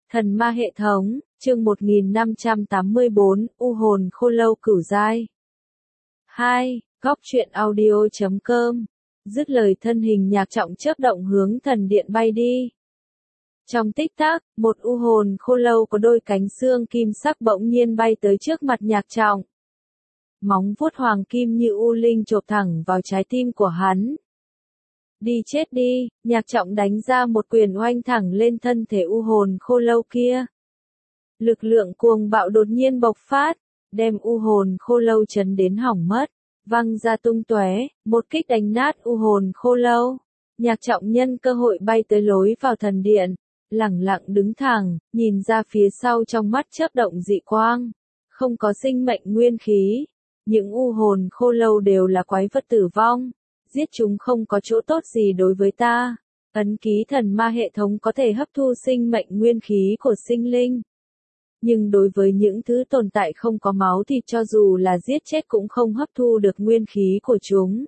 Thần ma hệ thống, chương 1584, U hồn khô lâu cửu giai. 2. Góc truyện audio.com. Dứt lời thân hình Nhạc Trọng chớp động hướng thần điện bay đi. Trong tích tắc, một u hồn khô lâu có đôi cánh xương kim sắc bỗng nhiên bay tới trước mặt Nhạc Trọng. Móng vuốt hoàng kim như u linh chộp thẳng vào trái tim của hắn. Đi chết đi, Nhạc Trọng đánh ra một quyền oanh thẳng lên thân thể u hồn khô lâu kia. Lực lượng cuồng bạo đột nhiên bộc phát, đem u hồn khô lâu chấn đến hỏng mất, văng ra tung tóe, một kích đánh nát u hồn khô lâu. Nhạc Trọng nhân cơ hội bay tới lối vào thần điện, lẳng lặng đứng thẳng, nhìn ra phía sau trong mắt chớp động dị quang, không có sinh mệnh nguyên khí. Những u hồn khô lâu đều là quái vật tử vong. Giết chúng không có chỗ tốt gì đối với ta. Ấn ký thần ma hệ thống có thể hấp thu sinh mệnh nguyên khí của sinh linh. Nhưng đối với những thứ tồn tại không có máu thì cho dù là giết chết cũng không hấp thu được nguyên khí của chúng.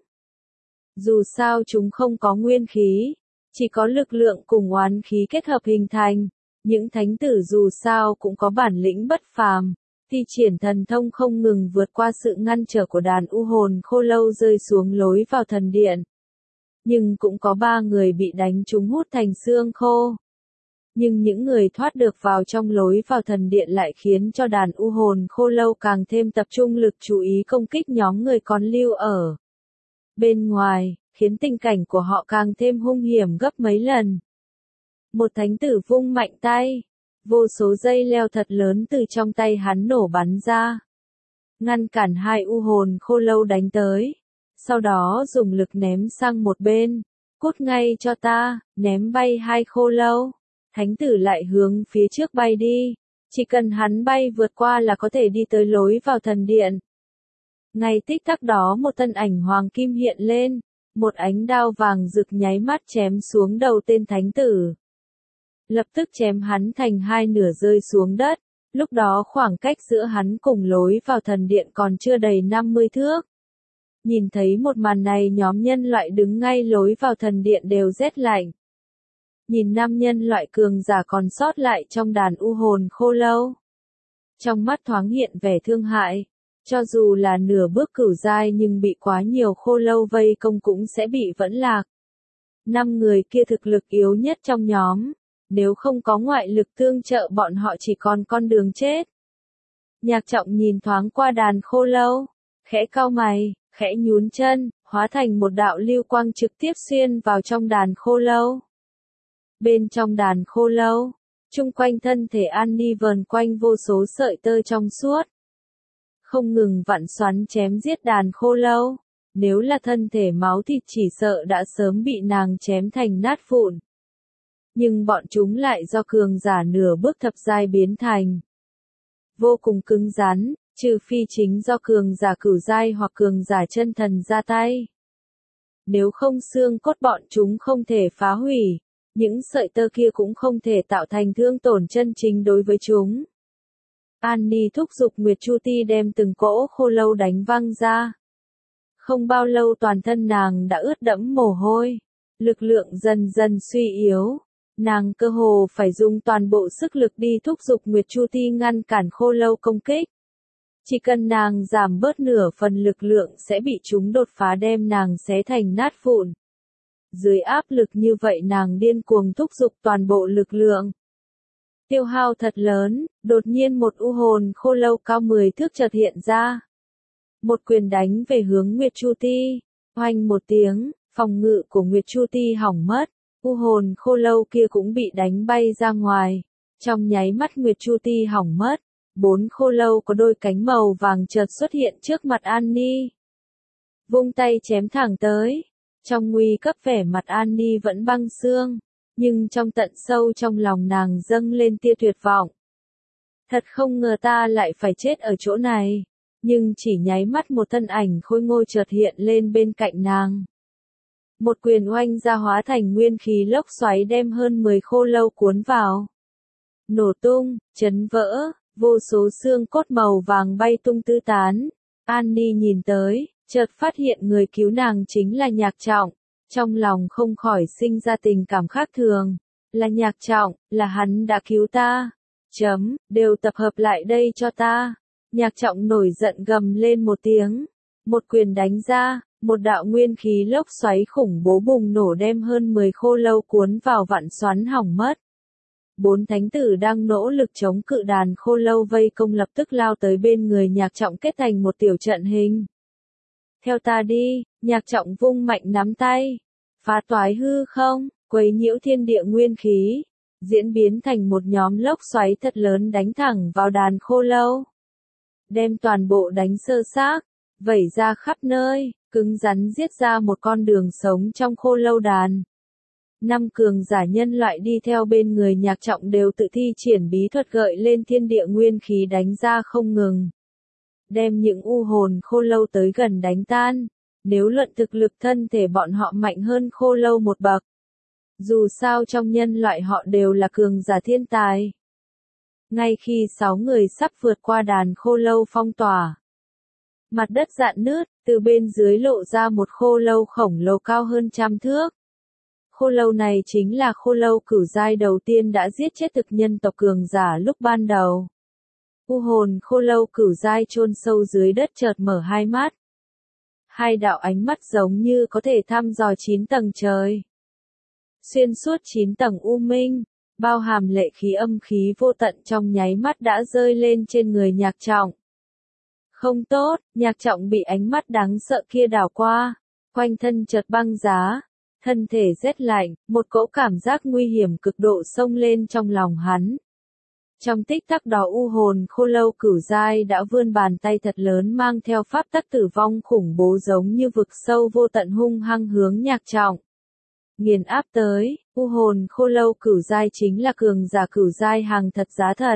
Dù sao chúng không có nguyên khí, chỉ có lực lượng cùng oán khí kết hợp hình thành. Những thánh tử dù sao cũng có bản lĩnh bất phàm. Thi triển thần thông không ngừng vượt qua sự ngăn trở của đàn u hồn khô lâu rơi xuống lối vào thần điện. Nhưng cũng có 3 người bị đánh trúng hút thành xương khô. Nhưng những người thoát được vào trong lối vào thần điện lại khiến cho đàn u hồn khô lâu càng thêm tập trung lực chú ý công kích nhóm người còn lưu ở bên ngoài, khiến tình cảnh của họ càng thêm hung hiểm gấp mấy lần. Một thánh tử vung mạnh tay. Vô số dây leo thật lớn từ trong tay hắn nổ bắn ra. Ngăn cản 2 u hồn khô lâu đánh tới. Sau đó dùng lực ném sang một bên. Cút ngay cho ta, ném bay 2 khô lâu. Thánh tử lại hướng phía trước bay đi. Chỉ cần hắn bay vượt qua là có thể đi tới lối vào thần điện. Ngay tích tắc đó một thân ảnh hoàng kim hiện lên. Một ánh đao vàng rực nháy mắt chém xuống đầu tên thánh tử. Lập tức chém hắn thành 2 nửa rơi xuống đất, lúc đó khoảng cách giữa hắn cùng lối vào thần điện còn chưa đầy 50 thước. Nhìn thấy một màn này nhóm nhân loại đứng ngay lối vào thần điện đều rét lạnh. Nhìn 5 nhân loại cường giả còn sót lại trong đàn u hồn khô lâu. Trong mắt thoáng hiện vẻ thương hại, cho dù là nửa bước cửu giai nhưng bị quá nhiều khô lâu vây công cũng sẽ bị vẫn lạc. 5 người kia thực lực yếu nhất trong nhóm. Nếu không có ngoại lực tương trợ bọn họ chỉ còn con đường chết. Nhạc Trọng nhìn thoáng qua đàn khô lâu, khẽ cau mày, khẽ nhún chân, hóa thành một đạo lưu quang trực tiếp xuyên vào trong đàn khô lâu. Bên trong đàn khô lâu, chung quanh thân thể Annie vờn quanh vô số sợi tơ trong suốt. Không ngừng vặn xoắn chém giết đàn khô lâu. Nếu là thân thể máu thịt chỉ sợ đã sớm bị nàng chém thành nát vụn. Nhưng bọn chúng lại do cường giả nửa bước thập giai biến thành. Vô cùng cứng rắn, trừ phi chính do cường giả cửu giai hoặc cường giả chân thần ra tay. Nếu không xương cốt bọn chúng không thể phá hủy, những sợi tơ kia cũng không thể tạo thành thương tổn chân chính đối với chúng. Annie thúc giục Nguyệt Chu Ti đem từng cỗ khô lâu đánh văng ra. Không bao lâu toàn thân nàng đã ướt đẫm mồ hôi, lực lượng dần dần suy yếu. Nàng cơ hồ phải dùng toàn bộ sức lực đi thúc giục Nguyệt Chu Ti ngăn cản khô lâu công kích. Chỉ cần nàng giảm bớt nửa phần lực lượng sẽ bị chúng đột phá đem nàng xé thành nát vụn. Dưới áp lực như vậy nàng điên cuồng thúc giục toàn bộ lực lượng. Tiêu hao thật lớn, đột nhiên một u hồn khô lâu cao 10 thước chợt hiện ra. Một quyền đánh về hướng Nguyệt Chu Ti, oanh một tiếng, phòng ngự của Nguyệt Chu Ti hỏng mất. U hồn khô lâu kia cũng bị đánh bay ra ngoài. Trong nháy mắt Nguyệt Chu Ti hỏng mất. 4 khô lâu có đôi cánh màu vàng chợt xuất hiện trước mặt Annie. Vung tay chém thẳng tới. Trong nguy cấp vẻ mặt Annie vẫn băng xương. Nhưng trong tận sâu trong lòng nàng dâng lên tia tuyệt vọng. Thật không ngờ ta lại phải chết ở chỗ này. Nhưng chỉ nháy mắt một thân ảnh khôi ngô chợt hiện lên bên cạnh nàng. Một quyền oanh ra hóa thành nguyên khí lốc xoáy đem hơn 10 khô lâu cuốn vào. Nổ tung, chấn vỡ, vô số xương cốt màu vàng bay tung tứ tán. Annie nhìn tới, chợt phát hiện người cứu nàng chính là Nhạc Trọng. Trong lòng không khỏi sinh ra tình cảm khác thường. Là Nhạc Trọng, là hắn đã cứu ta. Đều tập hợp lại đây cho ta. Nhạc Trọng nổi giận gầm lên một tiếng. Một quyền đánh ra, một đạo nguyên khí lốc xoáy khủng bố bùng nổ đem hơn 10 khô lâu cuốn vào vạn xoắn hỏng mất. 4 thánh tử đang nỗ lực chống cự đàn khô lâu vây công lập tức lao tới bên người Nhạc Trọng kết thành một tiểu trận hình. Theo ta đi, Nhạc Trọng vung mạnh nắm tay. Phá toái hư không, quấy nhiễu thiên địa nguyên khí. Diễn biến thành một nhóm lốc xoáy thật lớn đánh thẳng vào đàn khô lâu. Đem toàn bộ đánh sơ xác, vẩy ra khắp nơi, cứng rắn giết ra một con đường sống trong khô lâu đàn. 5 cường giả nhân loại đi theo bên người Nhạc Trọng đều tự thi triển bí thuật gợi lên thiên địa nguyên khí đánh ra không ngừng. Đem những u hồn khô lâu tới gần đánh tan. Nếu luận thực lực thân thể bọn họ mạnh hơn khô lâu một bậc. Dù sao trong nhân loại họ đều là cường giả thiên tài. Ngay khi 6 người sắp vượt qua đàn khô lâu phong tỏa. Mặt đất rạn nứt, từ bên dưới lộ ra một khô lâu khổng lồ cao hơn 100 thước. Khô lâu này chính là khô lâu cửu giai đầu tiên đã giết chết thực nhân tộc cường giả lúc ban đầu. U hồn khô lâu cửu giai chôn sâu dưới đất chợt mở hai mắt. Hai đạo ánh mắt giống như có thể thăm dò 9 tầng trời. Xuyên suốt 9 tầng u minh, bao hàm lệ khí âm khí vô tận trong nháy mắt đã rơi lên trên người Nhạc Trọng. Không tốt, Nhạc Trọng bị ánh mắt đáng sợ kia đảo qua, quanh thân chợt băng giá, thân thể rét lạnh, một cỗ cảm giác nguy hiểm cực độ xông lên trong lòng hắn. Trong tích tắc đó u hồn khô lâu cửu giai đã vươn bàn tay thật lớn mang theo pháp tắc tử vong khủng bố giống như vực sâu vô tận hung hăng hướng Nhạc Trọng. Nghiền áp tới, u hồn khô lâu cửu giai chính là cường giả cửu giai hàng thật giá thật.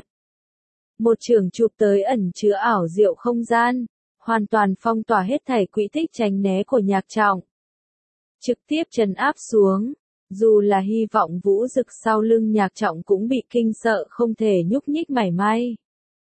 Một trường chụp tới ẩn chứa ảo diệu không gian, hoàn toàn phong tỏa hết thảy quỹ tích tránh né của Nhạc Trọng. Trực tiếp trấn áp xuống. Dù là hy vọng vũ dực sau lưng Nhạc Trọng cũng bị kinh sợ không thể nhúc nhích mảy may.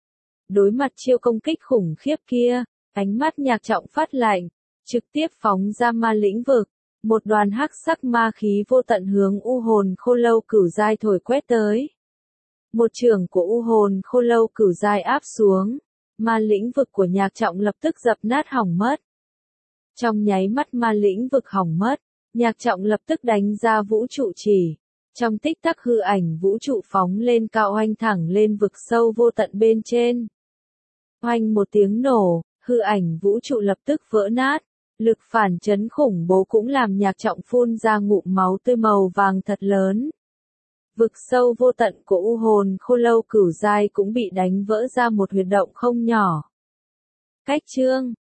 Đối mặt chiêu công kích khủng khiếp kia, ánh mắt Nhạc Trọng phát lạnh, trực tiếp phóng ra ma lĩnh vực, một đoàn hắc sắc ma khí vô tận hướng u hồn khô lâu cửu giai thổi quét tới. Một trường của u hồn khô lâu cửu giai áp xuống, ma lĩnh vực của Nhạc Trọng lập tức dập nát hỏng mất. Trong nháy mắt ma lĩnh vực hỏng mất. Nhạc Trọng lập tức đánh ra vũ trụ chỉ. Trong tích tắc hư ảnh vũ trụ phóng lên cao oanh thẳng lên vực sâu vô tận bên trên. Oanh một tiếng nổ, hư ảnh vũ trụ lập tức vỡ nát. Lực phản chấn khủng bố cũng làm Nhạc Trọng phun ra ngụm máu tươi màu vàng thật lớn. Vực sâu vô tận của u hồn khô lâu cửu giai cũng bị đánh vỡ ra một huyệt động không nhỏ. Cách chương